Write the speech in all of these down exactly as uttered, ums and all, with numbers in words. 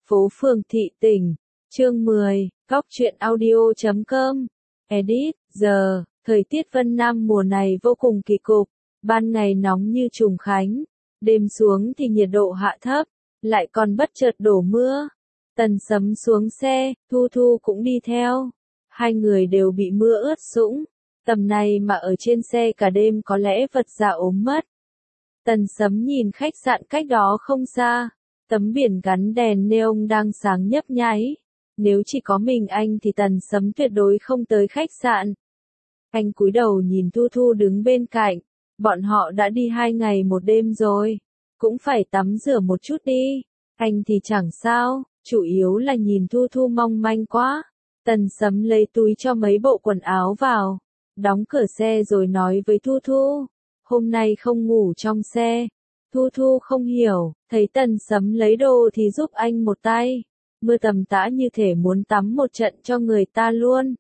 Phố phường thị tỉnh. Chương mười, Góc truyện audio chấm com. Edit, giờ, thời tiết Vân Nam mùa này vô cùng kỳ cục, ban ngày nóng như trùng khánh, đêm xuống thì nhiệt độ hạ thấp, lại còn bất chợt đổ mưa. Tần Sấm xuống xe, Thu Thu cũng đi theo. Hai người đều bị mưa ướt sũng, tầm này mà ở trên xe cả đêm có lẽ vật dạ ốm mất. Tần Sấm nhìn khách sạn cách đó không xa, tấm biển gắn đèn neon đang sáng nhấp nháy. Nếu chỉ có mình anh thì Tần Sấm tuyệt đối không tới khách sạn. Anh cúi đầu nhìn Thu Thu đứng bên cạnh, bọn họ đã đi hai ngày một đêm rồi, cũng phải tắm rửa một chút đi. Anh thì chẳng sao, chủ yếu là nhìn Thu Thu mong manh quá. Tần Sấm lấy túi cho mấy bộ quần áo vào, đóng cửa xe rồi nói với Thu Thu, hôm nay không ngủ trong xe. Thu Thu không hiểu, thấy Tần Sấm lấy đồ thì giúp anh một tay. Mưa tầm tã như thể muốn tắm một trận cho người ta luôn.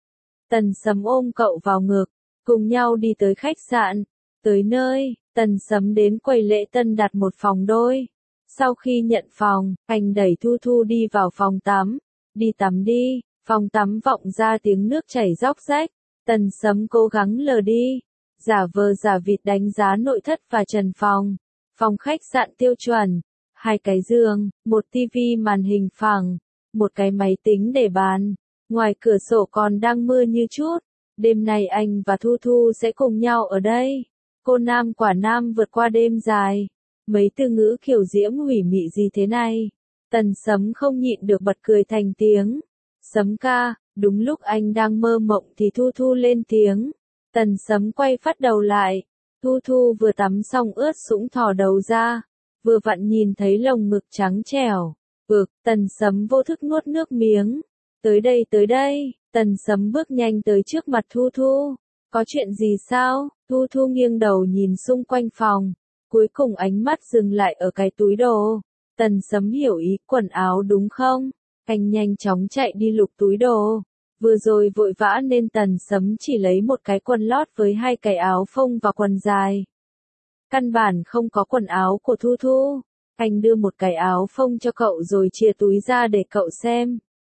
Tần Sấm ôm cậu vào ngực, cùng nhau đi tới khách sạn. Tới nơi, Tần Sấm đến quầy lễ tân đặt một phòng đôi. Sau khi nhận phòng, anh đẩy Thu Thu đi vào phòng tắm. Đi tắm đi, phòng tắm vọng ra tiếng nước chảy róc rách. Tần Sấm cố gắng lờ đi, giả vờ giả vịt đánh giá nội thất và trần phòng. Phòng khách sạn tiêu chuẩn, hai cái giường, một tivi màn hình phẳng, một cái máy tính để bàn. Ngoài cửa sổ còn đang mưa như chút. Đêm nay anh và Thu Thu sẽ cùng nhau ở đây. Cô nam quả nam vượt qua đêm dài. Mấy từ ngữ kiểu diễm hủy mị gì thế này? Tần Sấm không nhịn được bật cười thành tiếng. Sấm ca, đúng lúc anh đang mơ mộng thì Thu Thu lên tiếng. Tần Sấm quay phát đầu lại. Thu Thu vừa tắm xong ướt sũng thò đầu ra, vừa vặn nhìn thấy lồng ngực trắng trẻo. Ực, Tần Sấm vô thức nuốt nước miếng. Tới đây tới đây, Tần Sấm bước nhanh tới trước mặt Thu Thu. Có chuyện gì sao? Thu Thu nghiêng đầu nhìn xung quanh phòng, cuối cùng ánh mắt dừng lại ở cái túi đồ. Tần Sấm hiểu ý, quần áo đúng không? Anh nhanh chóng chạy đi lục túi đồ. Vừa rồi vội vã nên Tần Sấm chỉ lấy một cái quần lót với hai cái áo phông và quần dài. Căn bản không có quần áo của Thu Thu. Anh đưa một cái áo phông cho cậu rồi chia túi ra để cậu xem.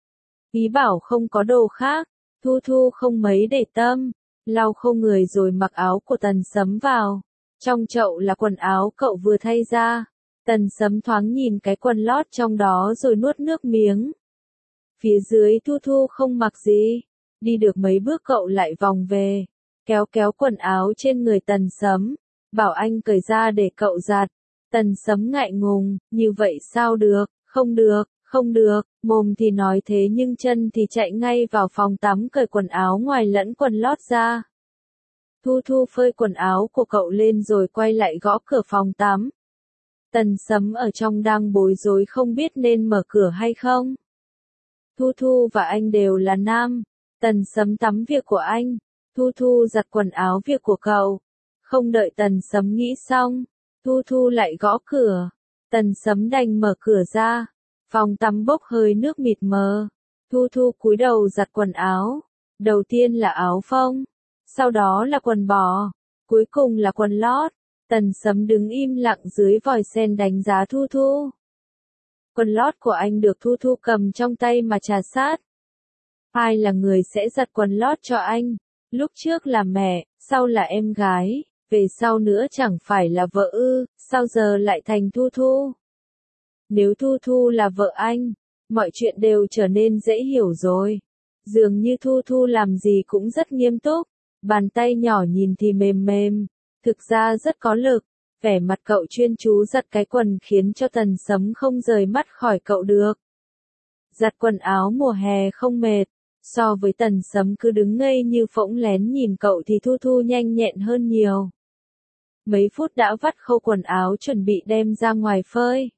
Ý bảo không có đồ khác, Thu Thu không mấy để tâm, lau khô người rồi mặc áo của Tần Sấm vào. Trong chậu là quần áo cậu vừa thay ra. Tần Sấm thoáng nhìn cái quần lót trong đó rồi nuốt nước miếng. Phía dưới Thu Thu không mặc gì. Đi được mấy bước cậu lại vòng về, kéo kéo quần áo trên người Tần Sấm, bảo anh cởi ra để cậu giặt. Tần Sấm ngại ngùng, như vậy sao được, không được, không được, mồm thì nói thế nhưng chân thì chạy ngay vào phòng tắm cởi quần áo ngoài lẫn quần lót ra. Thu Thu phơi quần áo của cậu lên rồi quay lại gõ cửa phòng tắm. Tần Sấm ở trong đang bối rối không biết nên mở cửa hay không. Thu Thu và anh đều là nam. Tần Sấm tắm việc của anh, Thu Thu giặt quần áo việc của cậu. Không đợi Tần Sấm nghĩ xong, Thu Thu lại gõ cửa. Tần Sấm đành mở cửa ra. Phòng tắm bốc hơi nước mịt mờ. Thu Thu cúi đầu giặt quần áo. Đầu tiên là áo phông, sau đó là quần bò, cuối cùng là quần lót. Tần Sấm đứng im lặng dưới vòi sen đánh giá Thu Thu. Quần lót của anh được Thu Thu cầm trong tay mà trà sát. Ai là người sẽ giặt quần lót cho anh? Lúc trước là mẹ, sau là em gái, về sau nữa chẳng phải là vợ ư, sao giờ lại thành Thu Thu? Nếu Thu Thu là vợ anh, mọi chuyện đều trở nên dễ hiểu rồi. Dường như Thu Thu làm gì cũng rất nghiêm túc, bàn tay nhỏ nhìn thì mềm mềm, thực ra rất có lực. Vẻ mặt cậu chuyên chú giặt cái quần khiến cho Tần Sấm không rời mắt khỏi cậu được. Giặt quần áo mùa hè không mệt, so với Tần Sấm cứ đứng ngây như phỗng lén nhìn cậu thì Thu Thu nhanh nhẹn hơn nhiều. Mấy phút đã vắt khô quần áo chuẩn bị đem ra ngoài phơi.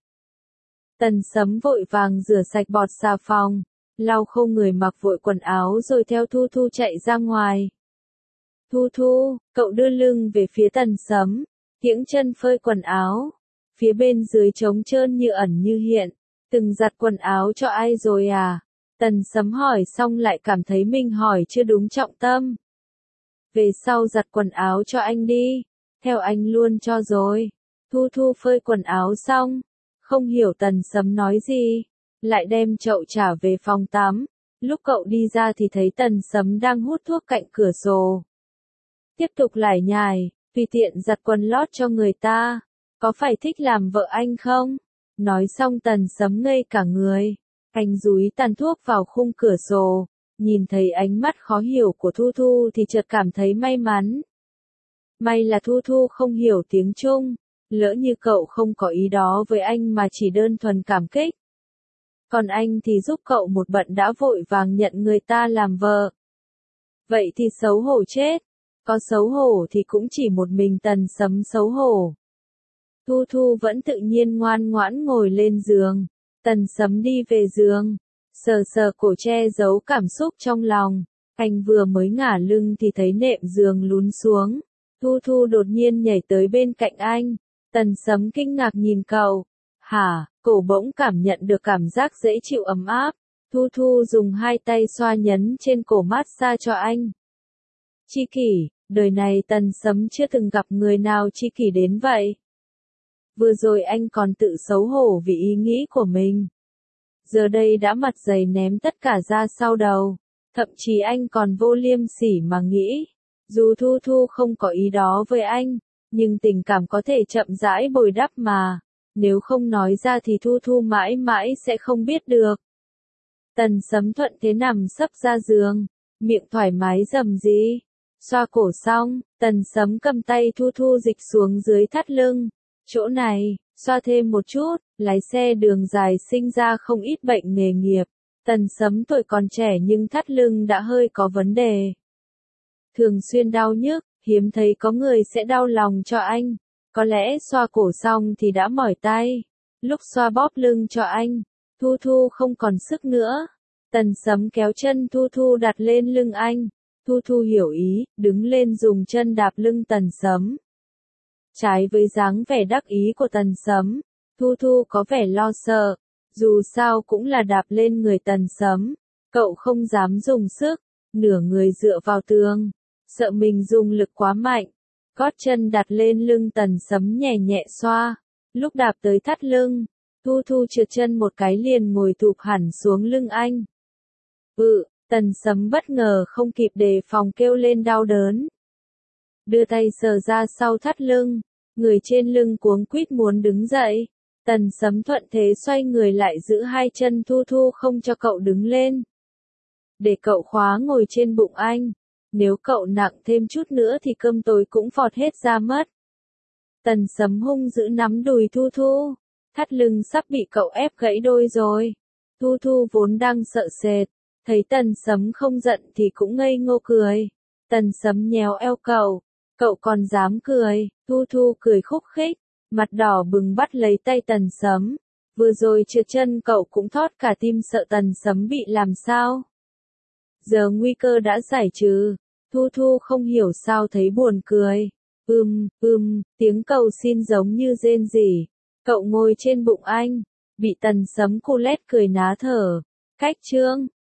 Tần Sấm vội vàng rửa sạch bọt xà phòng, lau khô người mặc vội quần áo rồi theo Thu Thu chạy ra ngoài. Thu Thu, cậu đưa lưng về phía Tần Sấm, kiễng chân phơi quần áo. Phía bên dưới trống trơn như ẩn như hiện. Từng giặt quần áo cho ai rồi à? Tần Sấm hỏi xong lại cảm thấy mình hỏi chưa đúng trọng tâm. Về sau giặt quần áo cho anh đi. Theo anh luôn cho rồi. Thu Thu phơi quần áo xong, không hiểu Tần Sấm nói gì. lại đem chậu trả về phòng tắm. Lúc cậu đi ra thì thấy Tần Sấm đang hút thuốc cạnh cửa sổ. Tiếp tục lải nhải, tùy tiện giặt quần lót cho người ta, có phải thích làm vợ anh không? Nói xong Tần Sấm ngây cả người, anh dúi tàn thuốc vào khung cửa sổ, nhìn thấy ánh mắt khó hiểu của Thu Thu thì chợt cảm thấy may mắn. May là Thu Thu không hiểu tiếng Trung, lỡ như cậu không có ý đó với anh mà chỉ đơn thuần cảm kích. Còn anh thì giúp cậu một bận đã vội vàng nhận người ta làm vợ. Vậy thì xấu hổ chết. Có xấu hổ thì cũng chỉ một mình Tần Sấm xấu hổ. Thu Thu vẫn tự nhiên ngoan ngoãn ngồi lên giường. Tần Sấm đi về giường, sờ sờ cổ che giấu cảm xúc trong lòng. Anh vừa mới ngả lưng thì thấy nệm giường lún xuống. Thu Thu đột nhiên nhảy tới bên cạnh anh. Tần Sấm kinh ngạc nhìn cậu. Hả? Cổ bỗng cảm nhận được cảm giác dễ chịu ấm áp. Thu Thu dùng hai tay xoa nhấn trên cổ massage cho anh. Chi kỷ, đời này Tần Sấm chưa từng gặp người nào chi kỷ đến vậy. Vừa rồi anh còn tự xấu hổ vì ý nghĩ của mình. Giờ đây đã mặt dày ném tất cả ra sau đầu. Thậm chí anh còn vô liêm sỉ mà nghĩ. Dù Thu Thu không có ý đó với anh, nhưng tình cảm có thể chậm rãi bồi đắp mà. Nếu không nói ra thì Thu Thu mãi mãi sẽ không biết được. Tần Sấm thuận thế nằm sấp ra giường, miệng thoải mái rầm rì. Xoa cổ xong, Tần Sấm cầm tay Thu Thu dịch xuống dưới thắt lưng. Chỗ này, xoa thêm một chút, lái xe đường dài sinh ra không ít bệnh nghề nghiệp. Tần Sấm tuổi còn trẻ nhưng thắt lưng đã hơi có vấn đề. Thường xuyên đau nhức, hiếm thấy có người sẽ đau lòng cho anh. Có lẽ xoa cổ xong thì đã mỏi tay. Lúc xoa bóp lưng cho anh, Thu Thu không còn sức nữa. Tần Sấm kéo chân Thu Thu đặt lên lưng anh. Thu Thu hiểu ý, đứng lên dùng chân đạp lưng Tần Sấm. Trái với dáng vẻ đắc ý của Tần Sấm, Thu Thu có vẻ lo sợ. Dù sao cũng là đạp lên người Tần Sấm. Cậu không dám dùng sức, nửa người dựa vào tường, sợ mình dùng lực quá mạnh. Gót chân đặt lên lưng Tần Sấm nhẹ nhẹ xoa. Lúc đạp tới thắt lưng, Thu Thu trượt chân một cái liền ngồi thụp hẳn xuống lưng anh. Ừ, Tần Sấm bất ngờ không kịp đề phòng kêu lên đau đớn. Đưa tay sờ ra sau thắt lưng, người trên lưng cuống quýt muốn đứng dậy. Tần Sấm thuận thế xoay người lại giữ hai chân Thu Thu không cho cậu đứng lên. Để cậu khóa ngồi trên bụng anh. Nếu cậu nặng thêm chút nữa thì cơm tối cũng phọt hết ra mất. Tần Sấm hung dữ nắm đùi Thu Thu. Thắt lưng sắp bị cậu ép gãy đôi rồi. Thu Thu vốn đang sợ sệt. Thấy Tần Sấm không giận thì cũng ngây ngô cười. Tần Sấm nhéo eo cậu. Cậu còn dám cười. Thu Thu cười khúc khích. Mặt đỏ bừng bắt lấy tay Tần Sấm. Vừa rồi trượt chân cậu cũng thót cả tim sợ Tần Sấm bị làm sao. Giờ nguy cơ đã giải trừ. Thu Thu không hiểu sao thấy buồn cười. Ưm, ưm, tiếng cầu xin giống như rên rỉ. Cậu ngồi trên bụng anh. Bị Tần Sấm cô lét cười ná thở. Cách chương.